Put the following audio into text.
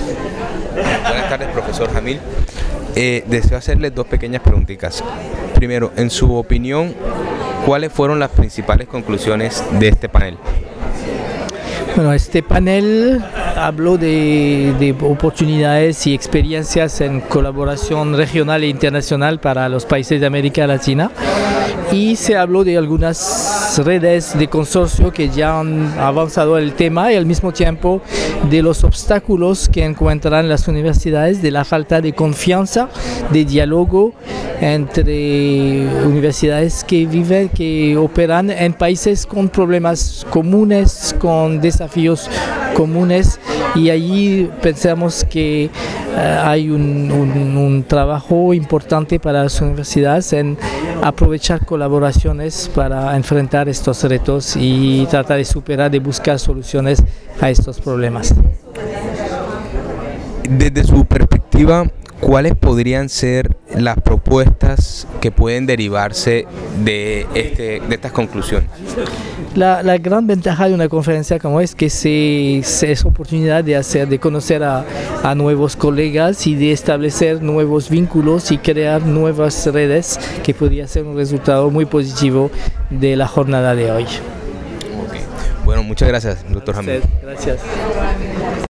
Buenas tardes, profesor Jamil. Deseo hacerle dos pequeñas preguntitas. Primero, en su opinión, ¿cuáles fueron las principales conclusiones de este panel? Bueno, este panel habló de oportunidades y experiencias en colaboración regional e internacional para los países de América Latina, y se habló de algunas redes de consorcio que ya han avanzado el tema, y al mismo tiempo de los obstáculos que encuentran las universidades, de la falta de confianza, de diálogo entre universidades que operan en países con problemas comunes, con desafíos comunes, y allí pensamos que hay un trabajo importante para las universidades en aprovechar colaboraciones para enfrentar estos retos y tratar de superar, de buscar soluciones a estos problemas. Desde su perspectiva, ¿cuáles podrían ser las propuestas que pueden derivarse de estas conclusiones? La gran ventaja de una conferencia como es que es oportunidad de conocer a nuevos colegas y de establecer nuevos vínculos y crear nuevas redes, que podría ser un resultado muy positivo de la jornada de hoy. Okay. Bueno, muchas gracias, doctor Jamil. Gracias.